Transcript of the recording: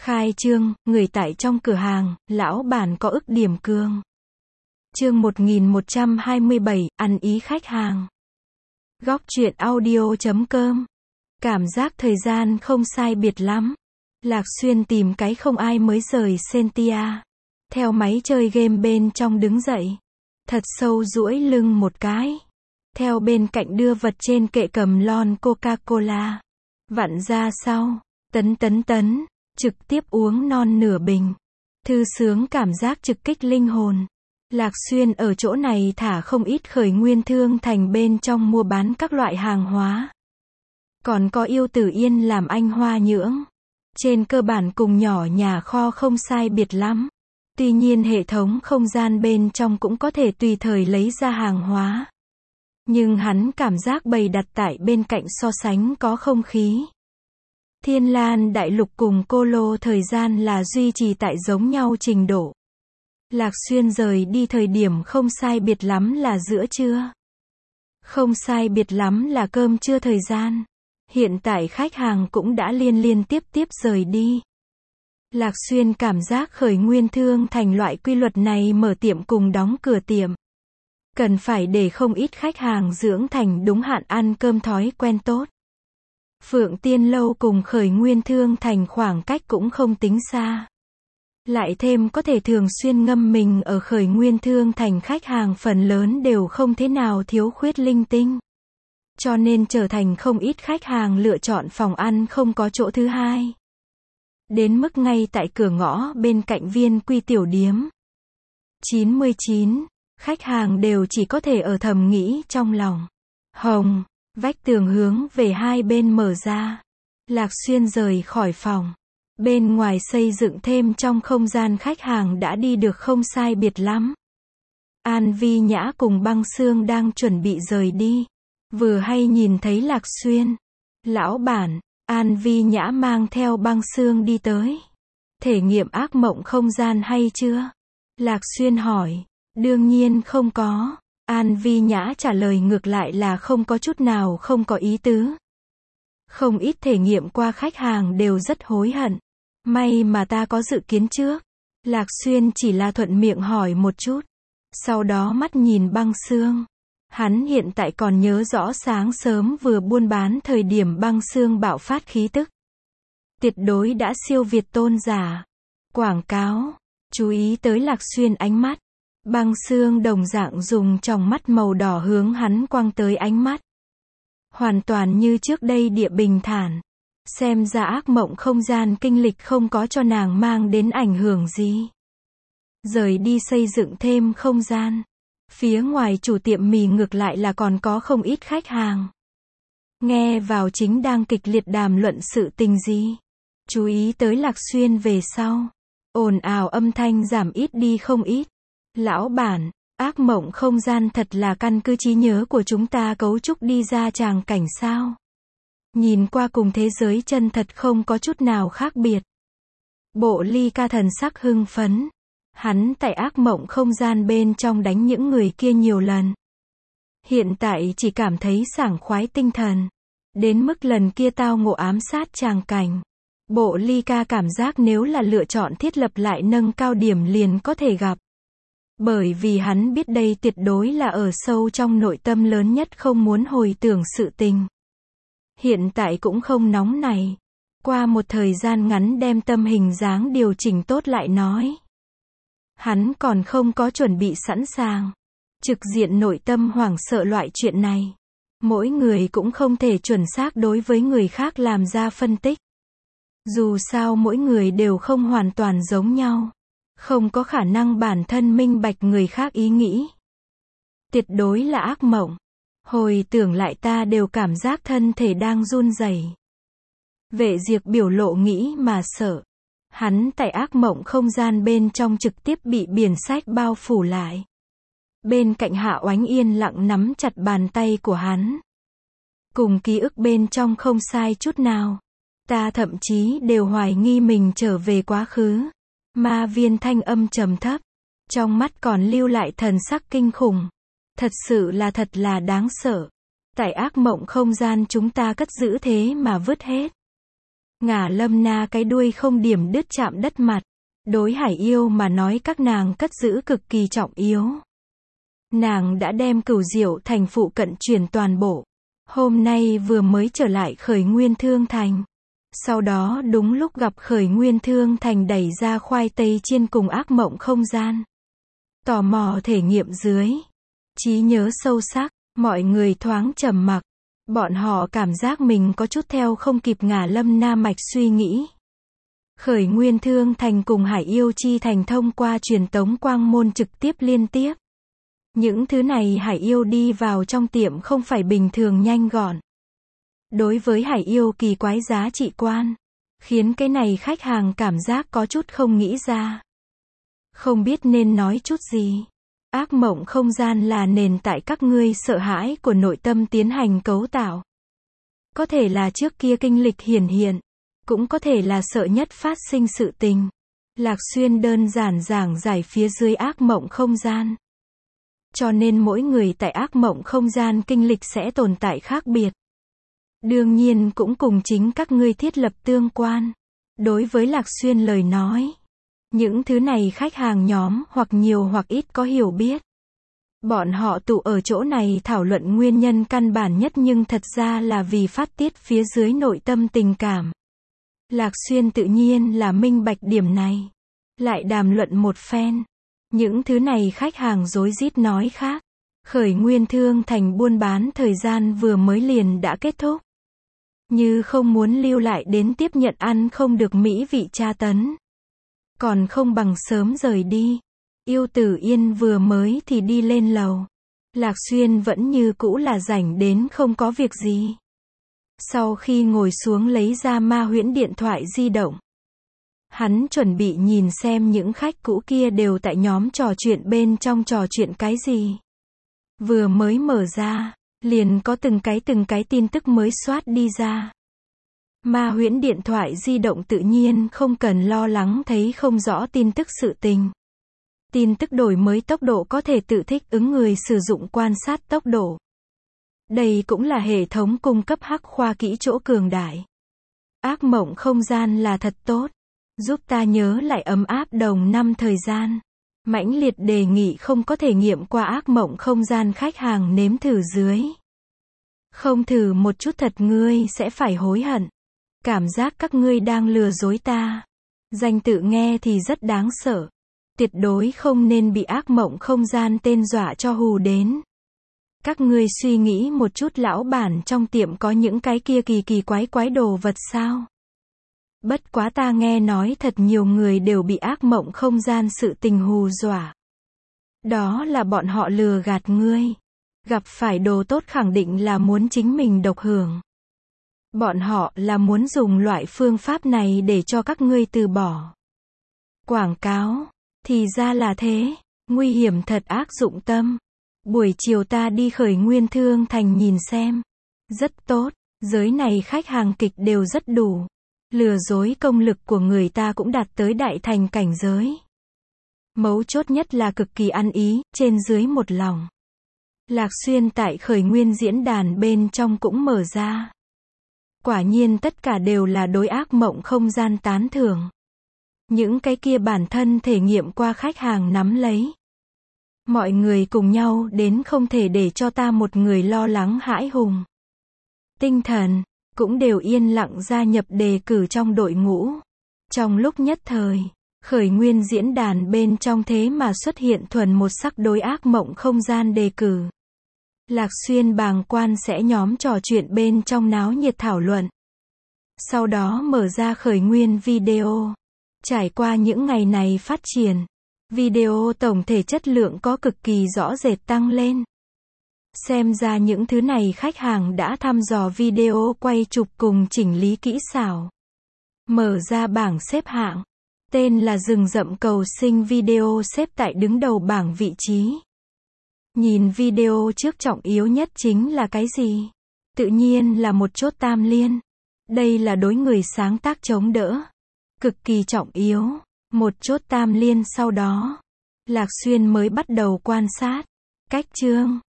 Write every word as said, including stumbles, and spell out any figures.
Khai trương, người tại trong cửa hàng, lão bản có ức điểm cương. Chương một nghìn một trăm hai mươi bảy, ăn ý khách hàng. Góc truyện audio.com. Cảm giác thời gian không sai biệt lắm. Lạc Xuyên tìm cái không ai mới rời Sentia. Theo máy chơi game bên trong đứng dậy. Thật sâu duỗi lưng một cái. Theo bên cạnh đưa vật trên kệ cầm lon Coca-Cola. Vặn ra sau. Tấn tấn tấn. Trực tiếp uống non nửa bình. Thư sướng cảm giác trực kích linh hồn. Lạc Xuyên ở chỗ này thả không ít khởi nguyên thương thành bên trong mua bán các loại hàng hóa. Còn có Yêu Tử Yên làm anh hoa nhưỡng. Trên cơ bản cùng nhỏ nhà kho không sai biệt lắm. Tuy nhiên hệ thống không gian bên trong cũng có thể tùy thời lấy ra hàng hóa. Nhưng hắn cảm giác bày đặt tại bên cạnh so sánh có không khí. Thiên Lan Đại Lục cùng Cô Lô thời gian là duy trì tại giống nhau trình độ. Lạc Xuyên rời đi thời điểm không sai biệt lắm là giữa trưa. Không sai biệt lắm là cơm trưa thời gian. Hiện tại khách hàng cũng đã liên liên tiếp tiếp rời đi. Lạc Xuyên cảm giác khởi nguyên thương thành loại quy luật này mở tiệm cùng đóng cửa tiệm. Cần phải để không ít khách hàng dưỡng thành đúng hạn ăn cơm thói quen tốt. Phượng Tiên Lâu cùng khởi nguyên thương thành khoảng cách cũng không tính xa. Lại thêm có thể thường xuyên ngâm mình ở khởi nguyên thương thành khách hàng phần lớn đều không thế nào thiếu khuyết linh tinh. Cho nên trở thành không ít khách hàng lựa chọn phòng ăn không có chỗ thứ hai. Đến mức ngay tại cửa ngõ bên cạnh Viên Quy tiểu điếm. chín mươi chín, khách hàng đều chỉ có thể ở thầm nghĩ trong lòng. Hồng, vách tường hướng về hai bên mở ra. Lạc Xuyên rời khỏi phòng. Bên ngoài xây dựng thêm trong không gian khách hàng đã đi được không sai biệt lắm. An Vi Nhã cùng Băng Xương đang chuẩn bị rời đi. Vừa hay nhìn thấy Lạc Xuyên. Lão bản, An Vi Nhã mang theo Băng Xương đi tới. Thể nghiệm ác mộng không gian hay chưa? Lạc Xuyên hỏi. Đương nhiên không có. An Vi Nhã trả lời ngược lại là không có chút nào không có ý tứ. Không ít thể nghiệm qua khách hàng đều rất hối hận. May mà ta có dự kiến trước. Lạc Xuyên chỉ là thuận miệng hỏi một chút. Sau đó mắt nhìn Băng Xương. Hắn hiện tại còn nhớ rõ sáng sớm vừa buôn bán thời điểm Băng Xương bạo phát khí tức. Tuyệt đối đã siêu việt tôn giả. Quảng cáo. Chú ý tới Lạc Xuyên ánh mắt. Băng Xương đồng dạng dùng tròng mắt màu đỏ hướng hắn quăng tới ánh mắt. Hoàn toàn như trước đây địa bình thản. Xem ra ác mộng không gian kinh lịch không có cho nàng mang đến ảnh hưởng gì. Rời đi xây dựng thêm không gian. Phía ngoài chủ tiệm mì ngược lại là còn có không ít khách hàng. Nghe vào chính đang kịch liệt đàm luận sự tình gì. Chú ý tới Lạc Xuyên về sau. Ồn ào âm thanh giảm ít đi không ít. Lão bản, ác mộng không gian thật là căn cứ trí nhớ của chúng ta cấu trúc đi ra tràng cảnh sao. Nhìn qua cùng thế giới chân thật không có chút nào khác biệt. Bộ Ly Ca thần sắc hưng phấn. Hắn tại ác mộng không gian bên trong đánh những người kia nhiều lần. Hiện tại chỉ cảm thấy sảng khoái tinh thần. Đến mức lần kia tao ngộ ám sát tràng cảnh. Bộ Ly Ca cảm giác nếu là lựa chọn thiết lập lại nâng cao điểm liền có thể gặp. Bởi vì hắn biết đây tuyệt đối là ở sâu trong nội tâm lớn nhất không muốn hồi tưởng sự tình. Hiện tại cũng không nóng này. Qua một thời gian ngắn đem tâm hình dáng điều chỉnh tốt lại nói. Hắn còn không có chuẩn bị sẵn sàng. Trực diện nội tâm hoảng sợ loại chuyện này. Mỗi người cũng không thể chuẩn xác đối với người khác làm ra phân tích. Dù sao mỗi người đều không hoàn toàn giống nhau. Không có khả năng bản thân minh bạch người khác ý nghĩ. Tuyệt đối là ác mộng. Hồi tưởng lại ta đều cảm giác thân thể đang run rẩy. Vệ Diệp biểu lộ nghĩ mà sợ. Hắn tại ác mộng không gian bên trong trực tiếp bị biển sách bao phủ lại. Bên cạnh Hạ Oánh yên lặng nắm chặt bàn tay của hắn. Cùng ký ức bên trong không sai chút nào. Ta thậm chí đều hoài nghi mình trở về quá khứ. Ma Viên thanh âm trầm thấp. Trong mắt còn lưu lại thần sắc kinh khủng. Thật sự là thật là đáng sợ. Tại ác mộng không gian chúng ta cất giữ thế mà vứt hết. Ngả Lâm Na cái đuôi không điểm đứt chạm đất mặt. Đối Hải Yêu mà nói các nàng cất giữ cực kỳ trọng yếu. Nàng đã đem Cửu Diệu thành phụ cận chuyển toàn bộ. Hôm nay vừa mới trở lại Khởi Nguyên Thương Thành. Sau đó đúng lúc gặp Khởi Nguyên Thương Thành đẩy ra khoai tây chiên cùng ác mộng không gian. Tò mò thể nghiệm dưới. Trí nhớ sâu sắc, mọi người thoáng trầm mặc. Bọn họ cảm giác mình có chút theo không kịp Ngả Lâm Na mạch suy nghĩ. Khởi Nguyên Thương Thành cùng Hải Yêu Chi Thành thông qua truyền tống quang môn trực tiếp liên tiếp. Những thứ này Hải Yêu đi vào trong tiệm không phải bình thường nhanh gọn. Đối với Hải Yêu kỳ quái giá trị quan, khiến cái này khách hàng cảm giác có chút không nghĩ ra. Không biết nên nói chút gì. Ác mộng không gian là nền tại các ngươi sợ hãi của nội tâm tiến hành cấu tạo. Có thể là trước kia kinh lịch hiển hiện, cũng có thể là sợ nhất phát sinh sự tình. Lạc Xuyên đơn giản giảng giải phía dưới ác mộng không gian. Cho nên mỗi người tại ác mộng không gian kinh lịch sẽ tồn tại khác biệt. Đương nhiên cũng cùng chính các ngươi thiết lập tương quan. Đối với Lạc Xuyên lời nói, những thứ này khách hàng nhóm hoặc nhiều hoặc ít có hiểu biết. Bọn họ tụ ở chỗ này thảo luận nguyên nhân căn bản nhất nhưng thật ra là vì phát tiết phía dưới nội tâm tình cảm. Lạc Xuyên tự nhiên là minh bạch điểm này. Lại đàm luận một phen. Những thứ này khách hàng rối rít nói khác. Khởi Nguyên Thương Thành buôn bán thời gian vừa mới liền đã kết thúc. Như không muốn lưu lại đến tiếp nhận ăn không được mỹ vị tra tấn. Còn không bằng sớm rời đi. Yêu Tử Yên vừa mới thì đi lên lầu. Lạc Xuyên vẫn như cũ là rảnh đến không có việc gì. Sau khi ngồi xuống lấy ra ma huyễn điện thoại di động. Hắn chuẩn bị nhìn xem những khách cũ kia đều tại nhóm trò chuyện bên trong trò chuyện cái gì. Vừa mới mở ra, liền có từng cái từng cái tin tức mới soát đi ra. Ma huyễn điện thoại di động tự nhiên không cần lo lắng thấy không rõ tin tức sự tình. Tin tức đổi mới tốc độ có thể tự thích ứng người sử dụng quan sát tốc độ. Đây cũng là hệ thống cung cấp hắc khoa kỹ chỗ cường đại. Ác mộng không gian là thật tốt. Giúp ta nhớ lại ấm áp đồng năm thời gian. Mãnh liệt đề nghị không có thể nghiệm qua ác mộng không gian khách hàng nếm thử dưới. Không thử một chút thật ngươi sẽ phải hối hận. Cảm giác các ngươi đang lừa dối ta. Danh tự nghe thì rất đáng sợ. Tuyệt đối không nên bị ác mộng không gian tên dọa cho hù đến. Các ngươi suy nghĩ một chút lão bản trong tiệm có những cái kia kỳ kỳ quái quái đồ vật sao? Bất quá ta nghe nói thật nhiều người đều bị ác mộng không gian sự tình hù dọa. Đó là bọn họ lừa gạt ngươi. Gặp phải đồ tốt khẳng định là muốn chính mình độc hưởng. Bọn họ là muốn dùng loại phương pháp này để cho các ngươi từ bỏ. Quảng cáo. Thì ra là thế. Nguy hiểm thật ác dụng tâm. Buổi chiều ta đi Khởi Nguyên Thương Thành nhìn xem. Rất tốt. Giới này khách hàng kịch đều rất đủ. Lừa dối công lực của người ta cũng đạt tới đại thành cảnh giới. Mấu chốt nhất là cực kỳ ăn ý, trên dưới một lòng. Lạc Xuyên tại Khởi Nguyên diễn đàn bên trong cũng mở ra. Quả nhiên tất cả đều là đối ác mộng không gian tán thưởng. Những cái kia bản thân thể nghiệm qua khách hàng nắm lấy. Mọi người cùng nhau đến không thể để cho ta một người lo lắng hãi hùng. Tinh thần, cũng đều yên lặng gia nhập đề cử trong đội ngũ. Trong lúc nhất thời, Khởi Nguyên diễn đàn bên trong thế mà xuất hiện thuần một sắc đối ác mộng không gian đề cử. Lạc Xuyên bàng quan sẽ nhóm trò chuyện bên trong náo nhiệt thảo luận. Sau đó mở ra Khởi Nguyên video. Trải qua những ngày này phát triển, video tổng thể chất lượng có cực kỳ rõ rệt tăng lên. Xem ra những thứ này khách hàng đã thăm dò video quay chụp cùng chỉnh lý kỹ xảo. Mở ra bảng xếp hạng. Tên là Rừng Rậm Cầu Sinh video xếp tại đứng đầu bảng vị trí. Nhìn video trước trọng yếu nhất chính là cái gì? Tự nhiên là một chốt tam liên. Đây là đối người sáng tác chống đỡ. Cực kỳ trọng yếu. Một chốt tam liên sau đó. Lạc Xuyên mới bắt đầu quan sát. Cách chương.